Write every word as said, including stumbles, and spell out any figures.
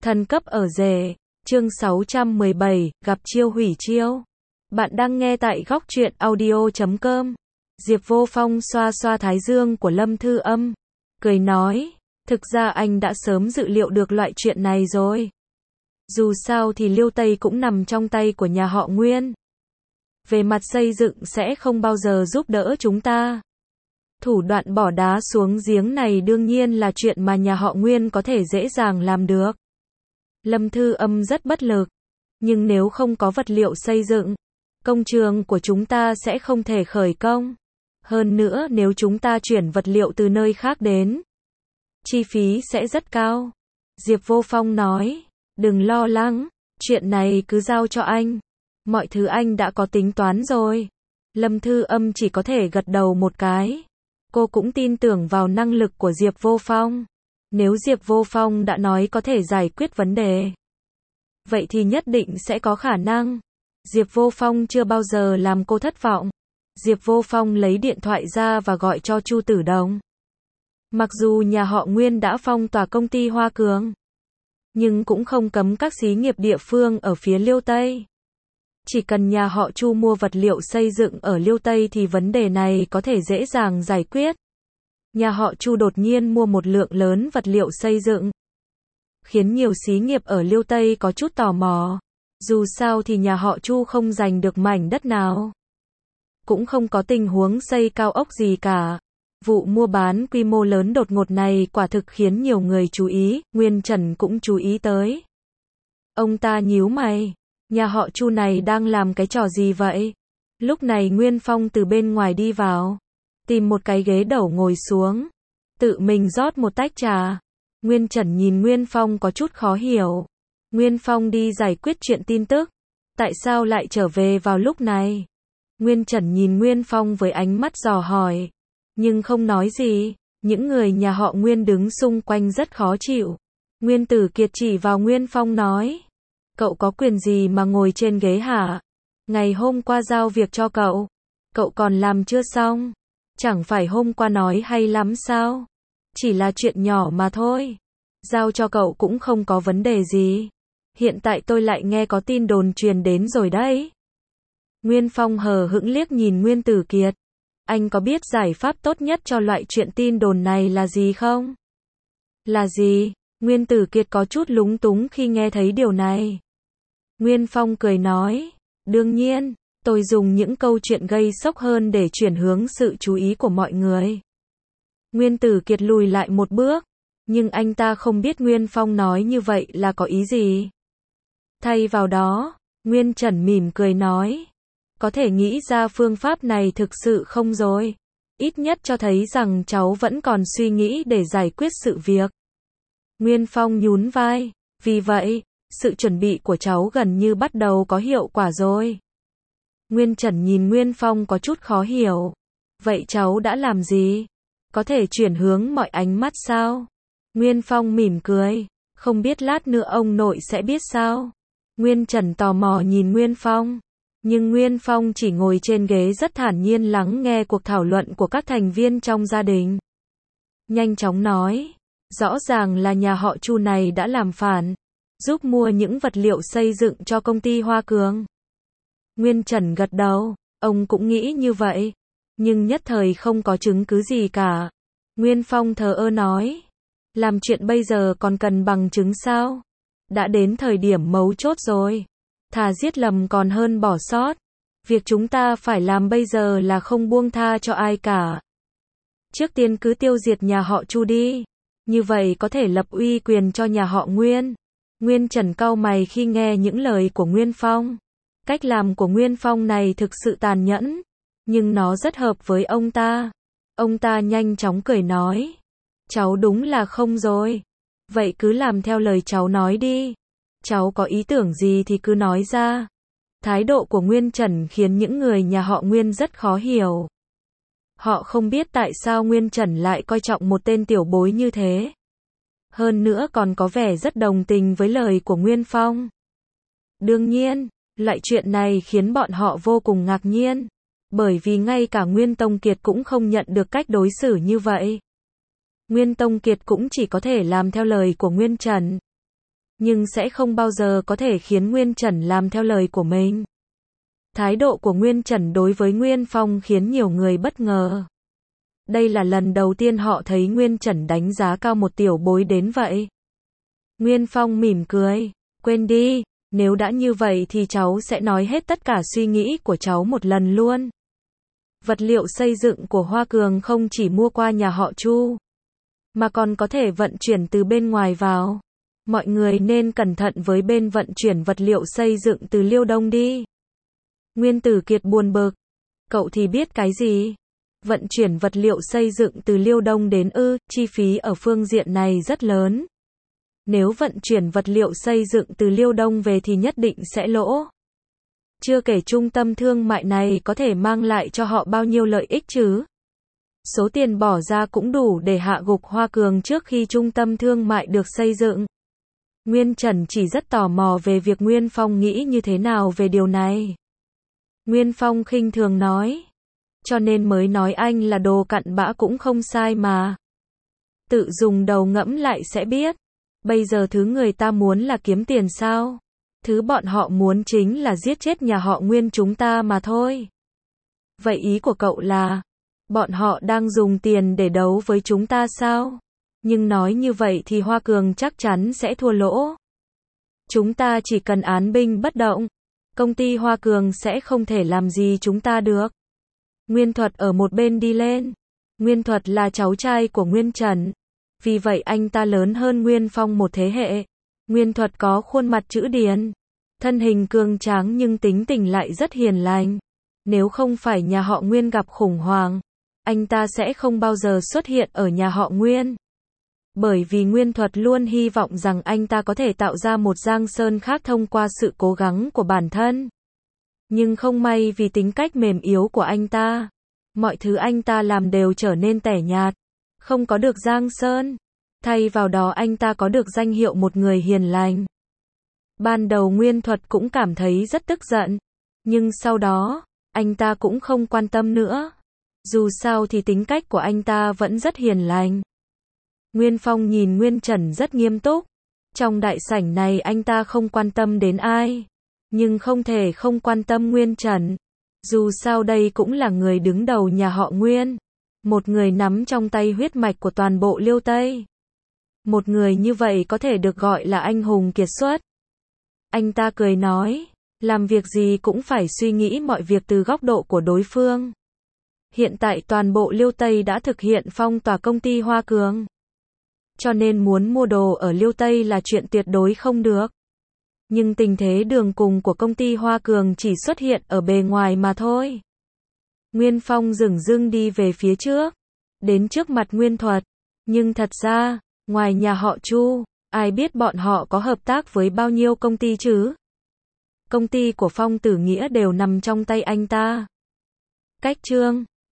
Thần cấp ở rể, chương sáu trăm mười bảy, gặp chiêu hủy chiêu. Bạn đang nghe tại góc truyện audio chấm com. Diệp Vô Phong xoa xoa thái dương của Lâm Thư Âm, cười nói, thực ra anh đã sớm dự liệu được loại chuyện này rồi. Dù sao thì Liêu Tây cũng nằm trong tay của nhà họ Nguyên. Về mặt xây dựng sẽ không bao giờ giúp đỡ chúng ta. Thủ đoạn bỏ đá xuống giếng này đương nhiên là chuyện mà nhà họ Nguyên có thể dễ dàng làm được. Lâm Thư Âm rất bất lực. Nhưng nếu không có vật liệu xây dựng, công trường của chúng ta sẽ không thể khởi công. Hơn nữa nếu chúng ta chuyển vật liệu từ nơi khác đến, chi phí sẽ rất cao. Diệp Vô Phong nói, đừng lo lắng, chuyện này cứ giao cho anh. Mọi thứ anh đã có tính toán rồi. Lâm Thư Âm chỉ có thể gật đầu một cái. Cô cũng tin tưởng vào năng lực của Diệp Vô Phong. Nếu Diệp Vô Phong đã nói có thể giải quyết vấn đề, vậy thì nhất định sẽ có khả năng. Diệp Vô Phong chưa bao giờ làm cô thất vọng. Diệp Vô Phong lấy điện thoại ra và gọi cho Chu Tử Đồng. Mặc dù nhà họ Nguyên đã phong tỏa công ty Hoa Cường, nhưng cũng không cấm các xí nghiệp địa phương ở phía Liêu Tây. Chỉ cần nhà họ Chu mua vật liệu xây dựng ở Liêu Tây thì vấn đề này có thể dễ dàng giải quyết. Nhà họ Chu đột nhiên mua một lượng lớn vật liệu xây dựng, khiến nhiều xí nghiệp ở Liêu Tây có chút tò mò. Dù sao thì nhà họ Chu không giành được mảnh đất nào, cũng không có tình huống xây cao ốc gì cả. Vụ mua bán quy mô lớn đột ngột này quả thực khiến nhiều người chú ý, Nguyên Trần cũng chú ý tới. Ông ta nhíu mày, nhà họ Chu này đang làm cái trò gì vậy? Lúc này Nguyên Phong từ bên ngoài đi vào, tìm một cái ghế đẩu ngồi xuống, tự mình rót một tách trà. Nguyên Trần nhìn Nguyên Phong có chút khó hiểu. Nguyên Phong đi giải quyết chuyện tin tức, tại sao lại trở về vào lúc này? Nguyên Trần nhìn Nguyên Phong với ánh mắt dò hỏi, nhưng không nói gì. Những người nhà họ Nguyên đứng xung quanh rất khó chịu. Nguyên Tử Kiệt chỉ vào Nguyên Phong nói, cậu có quyền gì mà ngồi trên ghế hả? Ngày hôm qua giao việc cho cậu, cậu còn làm chưa xong? Chẳng phải hôm qua nói hay lắm sao? Chỉ là chuyện nhỏ mà thôi. Giao cho cậu cũng không có vấn đề gì. Hiện tại tôi lại nghe có tin đồn truyền đến rồi đấy. Nguyên Phong hờ hững liếc nhìn Nguyên Tử Kiệt. Anh có biết giải pháp tốt nhất cho loại chuyện tin đồn này là gì không? Là gì? Nguyên Tử Kiệt có chút lúng túng khi nghe thấy điều này. Nguyên Phong cười nói, đương nhiên, tôi dùng những câu chuyện gây sốc hơn để chuyển hướng sự chú ý của mọi người. Nguyên Tử Kiệt lùi lại một bước, nhưng anh ta không biết Nguyên Phong nói như vậy là có ý gì. Thay vào đó, Nguyên Trần mỉm cười nói, có thể nghĩ ra phương pháp này thực sự không rồi. Ít nhất cho thấy rằng cháu vẫn còn suy nghĩ để giải quyết sự việc. Nguyên Phong nhún vai, vì vậy, sự chuẩn bị của cháu gần như bắt đầu có hiệu quả rồi. Nguyên Trần nhìn Nguyên Phong có chút khó hiểu. Vậy cháu đã làm gì? Có thể chuyển hướng mọi ánh mắt sao? Nguyên Phong mỉm cười, không biết lát nữa ông nội sẽ biết sao? Nguyên Trần tò mò nhìn Nguyên Phong, nhưng Nguyên Phong chỉ ngồi trên ghế rất thản nhiên lắng nghe cuộc thảo luận của các thành viên trong gia đình. Nhanh chóng nói, rõ ràng là nhà họ Chu này đã làm phản, giúp mua những vật liệu xây dựng cho công ty Hoa Cường. Nguyên Trần gật đầu, ông cũng nghĩ như vậy, nhưng nhất thời không có chứng cứ gì cả. Nguyên Phong thờ ơ nói, làm chuyện bây giờ còn cần bằng chứng sao? Đã đến thời điểm mấu chốt rồi. Thà giết lầm còn hơn bỏ sót. Việc chúng ta phải làm bây giờ là không buông tha cho ai cả. Trước tiên cứ tiêu diệt nhà họ Chu đi. Như vậy có thể lập uy quyền cho nhà họ Nguyên. Nguyên Trần cau mày khi nghe những lời của Nguyên Phong. Cách làm của Nguyên Phong này thực sự tàn nhẫn, nhưng nó rất hợp với ông ta. Ông ta nhanh chóng cười nói, cháu đúng là không rồi. Vậy cứ làm theo lời cháu nói đi. Cháu có ý tưởng gì thì cứ nói ra. Thái độ của Nguyên Trần khiến những người nhà họ Nguyên rất khó hiểu. Họ không biết tại sao Nguyên Trần lại coi trọng một tên tiểu bối như thế. Hơn nữa còn có vẻ rất đồng tình với lời của Nguyên Phong. Đương nhiên, loại chuyện này khiến bọn họ vô cùng ngạc nhiên. Bởi vì ngay cả Nguyên Tông Kiệt cũng không nhận được cách đối xử như vậy. Nguyên Tông Kiệt cũng chỉ có thể làm theo lời của Nguyên Trần. nhưng sẽ không bao giờ có thể khiến Nguyên Trần làm theo lời của mình. Thái độ của Nguyên Trần đối với Nguyên Phong khiến nhiều người bất ngờ. Đây là lần đầu tiên họ thấy Nguyên Trần đánh giá cao một tiểu bối đến vậy. Nguyên Phong mỉm cười, quên đi, nếu đã như vậy thì cháu sẽ nói hết tất cả suy nghĩ của cháu một lần luôn. Vật liệu xây dựng của Hoa Cường không chỉ mua qua nhà họ Chu, mà còn có thể vận chuyển từ bên ngoài vào. Mọi người nên cẩn thận với bên vận chuyển vật liệu xây dựng từ Liêu Đông đi. Nguyên Tử Kiệt buồn bực. Cậu thì biết cái gì? Vận chuyển vật liệu xây dựng từ Liêu Đông đến ư, chi phí ở phương diện này rất lớn. Nếu vận chuyển vật liệu xây dựng từ Liêu Đông về thì nhất định sẽ lỗ. Chưa kể trung tâm thương mại này có thể mang lại cho họ bao nhiêu lợi ích chứ. Số tiền bỏ ra cũng đủ để hạ gục Hoa Cường trước khi trung tâm thương mại được xây dựng. Nguyên Trần chỉ rất tò mò về việc Nguyên Phong nghĩ như thế nào về điều này. Nguyên Phong khinh thường nói. Cho nên mới nói anh là đồ cặn bã cũng không sai mà. Tự dùng đầu ngẫm lại sẽ biết. Bây giờ thứ người ta muốn là kiếm tiền sao? Thứ bọn họ muốn chính là giết chết nhà họ Nguyên chúng ta mà thôi. Vậy ý của cậu là, bọn họ đang dùng tiền để đấu với chúng ta sao? Nhưng nói như vậy thì Hoa Cường chắc chắn sẽ thua lỗ. Chúng ta chỉ cần án binh bất động. Công ty Hoa Cường sẽ không thể làm gì chúng ta được. Nguyên Thuật ở một bên đi lên. Nguyên Thuật là cháu trai của Nguyên Trần. Vì vậy anh ta lớn hơn Nguyên Phong một thế hệ. Nguyên Thuật có khuôn mặt chữ điền. Thân hình cường tráng nhưng tính tình lại rất hiền lành. Nếu không phải nhà họ Nguyên gặp khủng hoảng, anh ta sẽ không bao giờ xuất hiện ở nhà họ Nguyên. Bởi vì Nguyên Thuật luôn hy vọng rằng anh ta có thể tạo ra một Giang Sơn khác thông qua sự cố gắng của bản thân. Nhưng không may vì tính cách mềm yếu của anh ta, mọi thứ anh ta làm đều trở nên tẻ nhạt, không có được Giang Sơn. Thay vào đó anh ta có được danh hiệu một người hiền lành. Ban đầu Nguyên Thuật cũng cảm thấy rất tức giận, nhưng sau đó, anh ta cũng không quan tâm nữa. Dù sao thì tính cách của anh ta vẫn rất hiền lành. Nguyên Phong nhìn Nguyên Trần rất nghiêm túc. Trong đại sảnh này anh ta không quan tâm đến ai, nhưng không thể không quan tâm Nguyên Trần. Dù sao đây cũng là người đứng đầu nhà họ Nguyên, một người nắm trong tay huyết mạch của toàn bộ Liêu Tây. Một người như vậy có thể được gọi là anh hùng kiệt xuất. Anh ta cười nói, làm việc gì cũng phải suy nghĩ mọi việc từ góc độ của đối phương. Hiện tại toàn bộ Liêu Tây đã thực hiện phong tỏa công ty Hoa Cường. Cho nên muốn mua đồ ở Liêu Tây là chuyện tuyệt đối không được. Nhưng tình thế đường cùng của công ty Hoa Cường chỉ xuất hiện ở bề ngoài mà thôi. Nguyên Phong dửng dưng đi về phía trước, đến trước mặt Nguyên Thuật. Nhưng thật ra, ngoài nhà họ Chu, ai biết bọn họ có hợp tác với bao nhiêu công ty chứ? Công ty của Phong Tử Nghĩa đều nằm trong tay anh ta. Cách chương